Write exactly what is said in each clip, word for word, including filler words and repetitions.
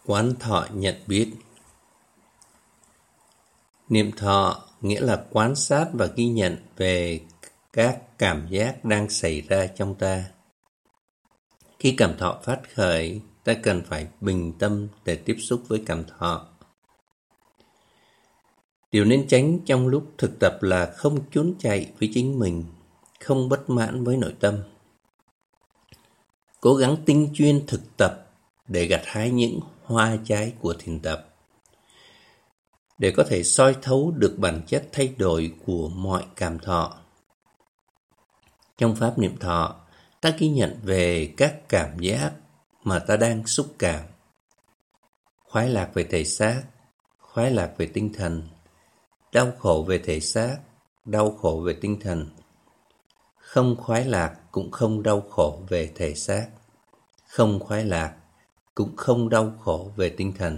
Quán thọ nhận biết. Niệm thọ nghĩa là quan sát và ghi nhận về các cảm giác đang xảy ra trong ta. Khi cảm thọ phát khởi, ta cần phải bình tâm để tiếp xúc với cảm thọ. Điều nên tránh trong lúc thực tập là không trốn chạy với chính mình, không bất mãn với nội tâm. Cố gắng tinh chuyên thực tập để gặt hái những hoa trái của thiền tập, để có thể soi thấu được bản chất thay đổi của mọi cảm thọ. Trong pháp niệm thọ, ta ghi nhận về các cảm giác mà ta đang xúc cảm. Khoái lạc về thể xác, khoái lạc về tinh thần, đau khổ về thể xác, đau khổ về tinh thần. Không khoái lạc cũng không đau khổ về thể xác, không khoái lạc cũng không đau khổ về tinh thần.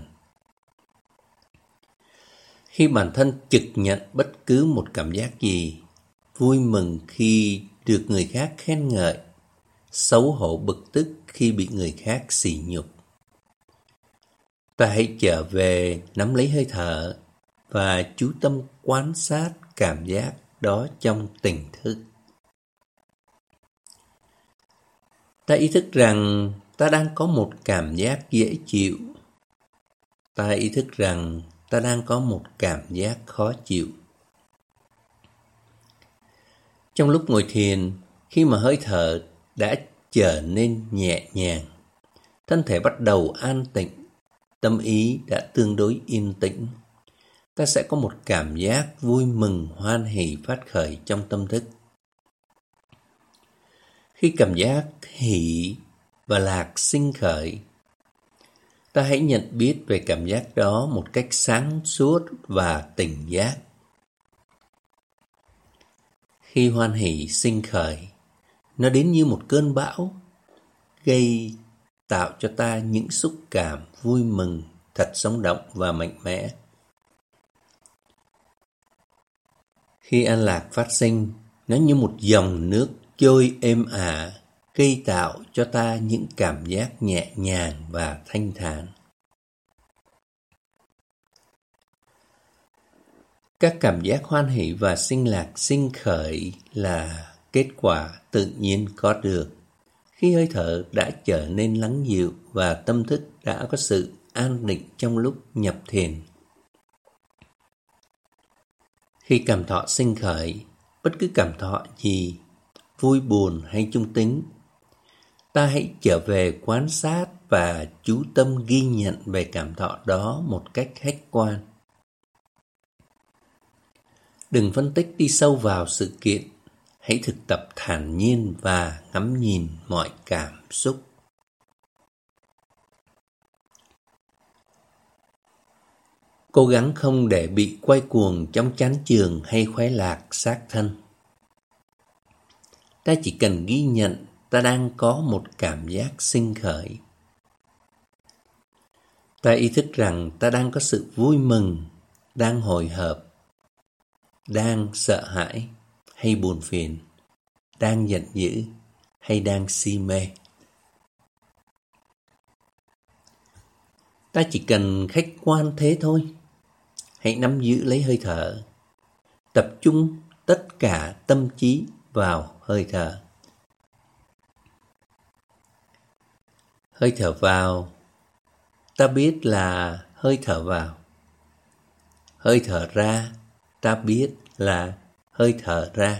Khi bản thân trực nhận bất cứ một cảm giác gì, vui mừng khi được người khác khen ngợi, xấu hổ bực tức khi bị người khác sỉ nhục, ta hãy trở về nắm lấy hơi thở và chú tâm quan sát cảm giác đó trong tỉnh thức. Ta ý thức rằng ta đang có một cảm giác dễ chịu. Ta ý thức rằng ta đang có một cảm giác khó chịu. Trong lúc ngồi thiền, khi mà hơi thở đã trở nên nhẹ nhàng, thân thể bắt đầu an tịnh, tâm ý đã tương đối yên tĩnh, ta sẽ có một cảm giác vui mừng hoan hỷ phát khởi trong tâm thức. Khi cảm giác hỷ và lạc sinh khởi, ta hãy nhận biết về cảm giác đó một cách sáng suốt và tỉnh giác. Khi hoan hỷ sinh khởi, nó đến như một cơn bão, gây tạo cho ta những xúc cảm vui mừng, thật sống động và mạnh mẽ. Khi an lạc phát sinh, nó như một dòng nước trôi êm ả, gây tạo cho ta những cảm giác nhẹ nhàng và thanh thản. Các cảm giác hoan hỷ và sinh lạc sinh khởi là kết quả tự nhiên có được khi hơi thở đã trở nên lắng dịu và tâm thức đã có sự an định trong lúc nhập thiền. Khi cảm thọ sinh khởi, bất cứ cảm thọ gì, vui buồn hay trung tính, ta hãy trở về quan sát và chú tâm ghi nhận về cảm thọ đó một cách khách quan. Đừng phân tích đi sâu vào sự kiện, hãy thực tập thản nhiên và ngắm nhìn mọi cảm xúc. Cố gắng không để bị quay cuồng trong chán chường hay khoái lạc xác thân. Ta chỉ cần ghi nhận ta đang có một cảm giác sinh khởi. Ta ý thức rằng ta đang có sự vui mừng, đang hồi hộp, đang sợ hãi hay buồn phiền, đang giận dữ hay đang si mê. Ta chỉ cần khách quan thế thôi. Hãy nắm giữ lấy hơi thở, tập trung tất cả tâm trí vào hơi thở. Hơi thở vào, ta biết là hơi thở vào. Hơi thở ra, ta biết là hơi thở ra.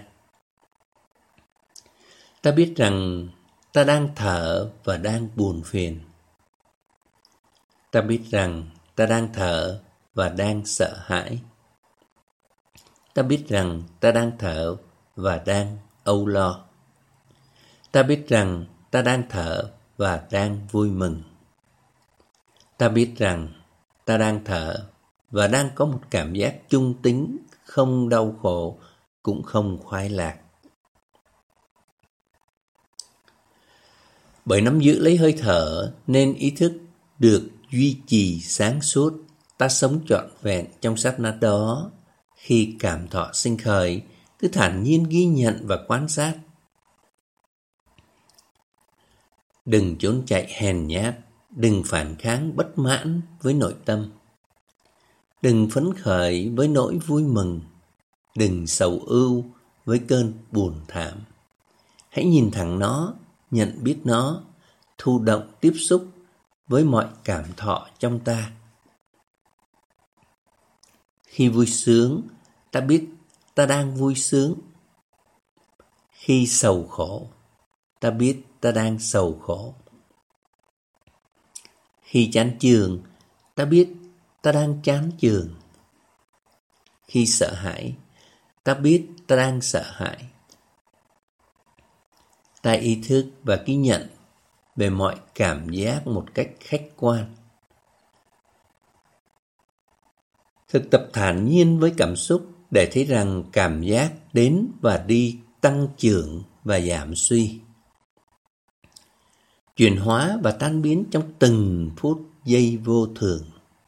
Ta biết rằng ta đang thở và đang buồn phiền. Ta biết rằng ta đang thở và đang sợ hãi. Ta biết rằng ta đang thở và đang âu lo. Ta biết rằng ta đang thở và đang vui mừng. Ta biết rằng ta đang thở và đang có một cảm giác trung tính, không đau khổ, cũng không khoái lạc. Bởi nắm giữ lấy hơi thở nên ý thức được duy trì sáng suốt, ta sống trọn vẹn trong sát na đó. Khi cảm thọ sinh khởi, cứ thản nhiên ghi nhận và quan sát. Đừng trốn chạy hèn nhát, đừng phản kháng bất mãn với nội tâm. Đừng phấn khởi với nỗi vui mừng. Đừng sầu ưu với cơn buồn thảm. Hãy nhìn thẳng nó, nhận biết nó, thụ động tiếp xúc với mọi cảm thọ trong ta. Khi vui sướng, ta biết ta đang vui sướng. Khi sầu khổ, ta biết ta đang sầu khổ. Khi chán chường, ta biết ta đang chán chường. Khi sợ hãi, ta biết ta đang sợ hãi. Ta ý thức và ghi nhận về mọi cảm giác một cách khách quan. Thực tập thản nhiên với cảm xúc để thấy rằng cảm giác đến và đi, tăng trưởng và giảm suy, chuyển hóa và tan biến trong từng phút giây vô thường.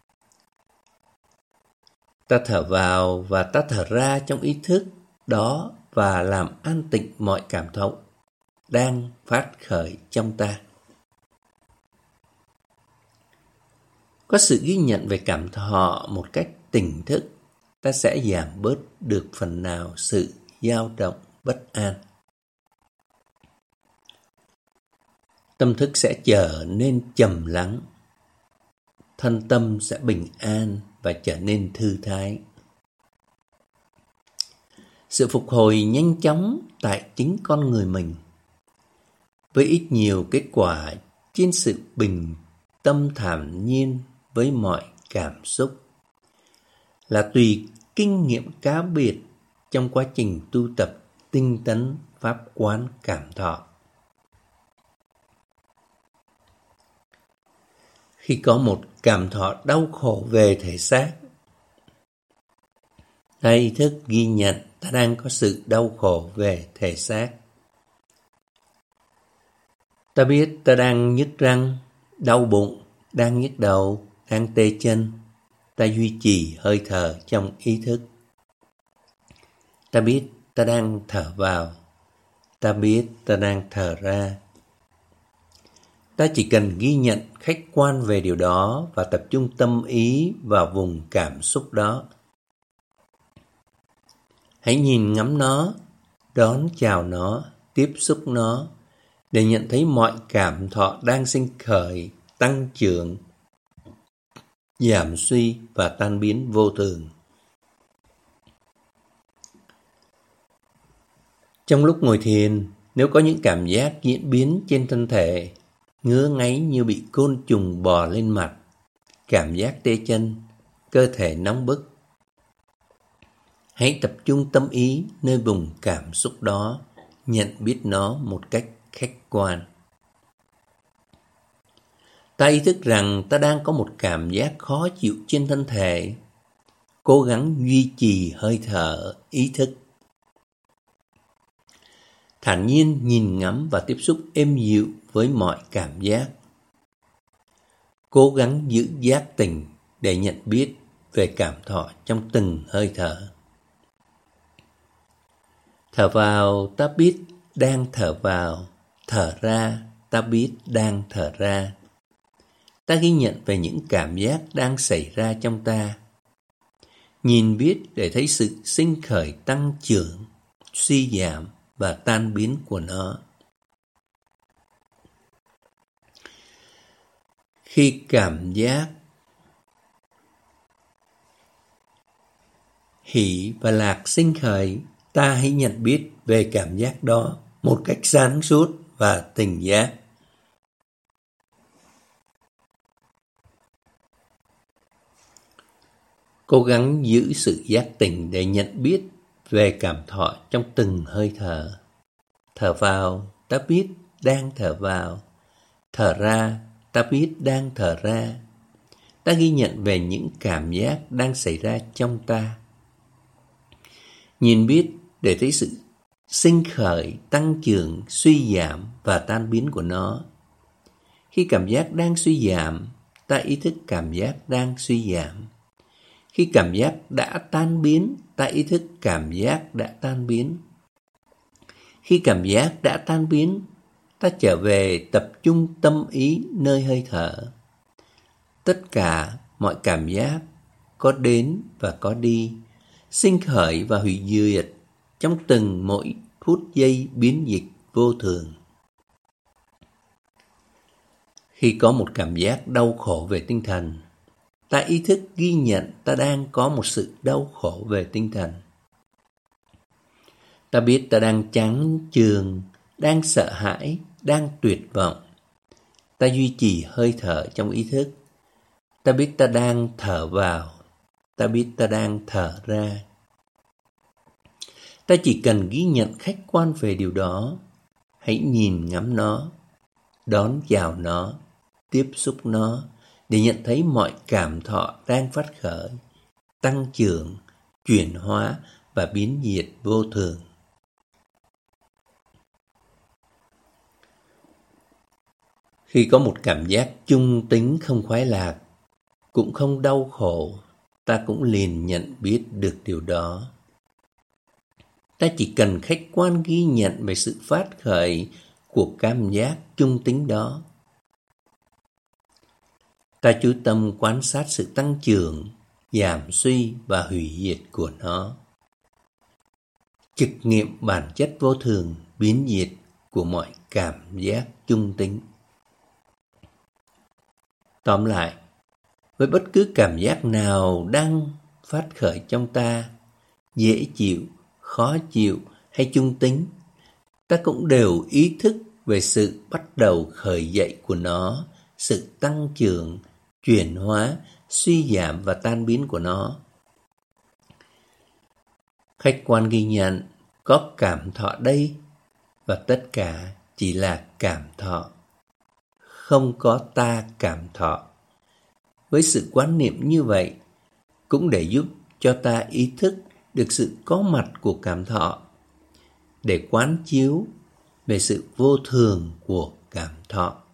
Ta thở vào và ta thở ra trong ý thức đó và làm an tịnh mọi cảm thọ đang phát khởi trong ta. Có sự ghi nhận về cảm thọ một cách tỉnh thức, ta sẽ giảm bớt được phần nào sự dao động bất an. Tâm thức sẽ trở nên trầm lắng, thân tâm sẽ bình an và trở nên thư thái. Sự phục hồi nhanh chóng tại chính con người mình, với ít nhiều kết quả trên sự bình tâm thản nhiên với mọi cảm xúc, là tùy kinh nghiệm cá biệt trong quá trình tu tập tinh tấn pháp quán cảm thọ. Khi có một cảm thọ đau khổ về thể xác, ta ý thức ghi nhận ta đang có sự đau khổ về thể xác. Ta biết ta đang nhức răng, đau bụng, đang nhức đầu, đang tê chân. Ta duy trì hơi thở trong ý thức. Ta biết ta đang thở vào, ta biết ta đang thở ra. Ta chỉ cần ghi nhận khách quan về điều đó và tập trung tâm ý vào vùng cảm xúc đó. Hãy nhìn ngắm nó, đón chào nó, tiếp xúc nó, để nhận thấy mọi cảm thọ đang sinh khởi, tăng trưởng, giảm suy và tan biến vô thường. Trong lúc ngồi thiền, nếu có những cảm giác diễn biến trên thân thể, ngứa ngáy như bị côn trùng bò lên mặt, cảm giác tê chân, cơ thể nóng bức, hãy tập trung tâm ý nơi vùng cảm xúc đó, nhận biết nó một cách khách quan. Ta ý thức rằng ta đang có một cảm giác khó chịu trên thân thể, cố gắng duy trì hơi thở, ý thức. Thản nhiên nhìn ngắm và tiếp xúc êm dịu với mọi cảm giác. Cố gắng giữ giác tỉnh để nhận biết về cảm thọ trong từng hơi thở. Thở vào, ta biết đang thở vào. Thở ra, ta biết đang thở ra. Ta ghi nhận về những cảm giác đang xảy ra trong ta. Nhìn biết để thấy sự sinh khởi tăng trưởng, suy giảm và tan biến của nó. Khi cảm giác hỷ và lạc sinh khởi, ta hãy nhận biết về cảm giác đó một cách sáng suốt và tỉnh giác. Cố gắng giữ sự giác tỉnh để nhận biết về cảm thọ trong từng hơi thở. Thở vào, ta biết đang thở vào. Thở ra, ta biết đang thở ra. Ta ghi nhận về những cảm giác đang xảy ra trong ta. Nhìn biết để thấy sự sinh khởi, tăng trưởng, suy giảm và tan biến của nó. Khi cảm giác đang suy giảm, ta ý thức cảm giác đang suy giảm. Khi cảm giác đã tan biến, ta ý thức cảm giác đã tan biến. Khi cảm giác đã tan biến, ta trở về tập trung tâm ý nơi hơi thở, tất cả mọi cảm giác có đến và có đi, sinh khởi và hủy diệt trong từng mỗi phút giây biến dịch vô thường. Khi có một cảm giác đau khổ về tinh thần, ta ý thức ghi nhận ta đang có một sự đau khổ về tinh thần. Ta biết ta đang chán chường, đang sợ hãi, đang tuyệt vọng. Ta duy trì hơi thở trong ý thức. Ta biết ta đang thở vào, ta biết ta đang thở ra. Ta chỉ cần ghi nhận khách quan về điều đó. Hãy nhìn ngắm nó, đón chào nó, tiếp xúc nó để nhận thấy mọi cảm thọ đang phát khởi, tăng trưởng, chuyển hóa và biến diệt vô thường. Khi có một cảm giác chung tính không khoái lạc, cũng không đau khổ, ta cũng liền nhận biết được điều đó. Ta chỉ cần khách quan ghi nhận về sự phát khởi của cảm giác chung tính đó. Ta chú tâm quan sát sự tăng trưởng, giảm suy và hủy diệt của nó. Trực nghiệm bản chất vô thường, biến diệt của mọi cảm giác chung tính. Tóm lại, với bất cứ cảm giác nào đang phát khởi trong ta, dễ chịu, khó chịu hay chung tính, ta cũng đều ý thức về sự bắt đầu khởi dậy của nó, sự tăng trưởng, chuyển hóa, suy giảm và tan biến của nó. Khách quan ghi nhận có cảm thọ đây và tất cả chỉ là cảm thọ, không có ta cảm thọ. Với sự quán niệm như vậy, cũng để giúp cho ta ý thức được sự có mặt của cảm thọ, để quán chiếu về sự vô thường của cảm thọ.